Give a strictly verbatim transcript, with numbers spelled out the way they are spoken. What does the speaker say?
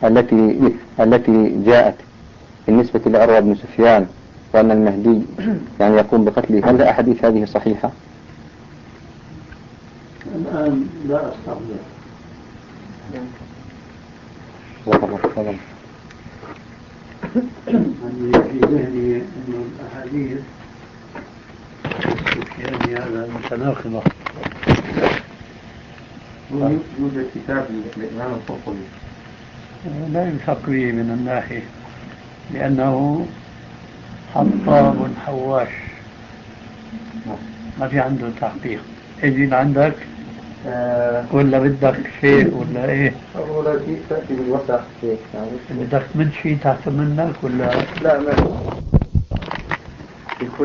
التي التي جاءت بالنسبة لعروة بن سفيان وأن المهدي يعني يقوم بقتله، هل الأحاديث هذه صحيحة؟ الآن لا أستطيع. أني في ذهني أن الأحاديث يعني هذا متناقضة. يوجد كتاب للإمام القرطبي لا ينفق به من الناحية لأنه حطام حواش، ما في عنده تحقيق. اجي عندك آه ولا بدك شيء ولا ايه؟ ولا تأتي بالوسخ شيء يعني بدك من شيء تحت منك ولا لا ما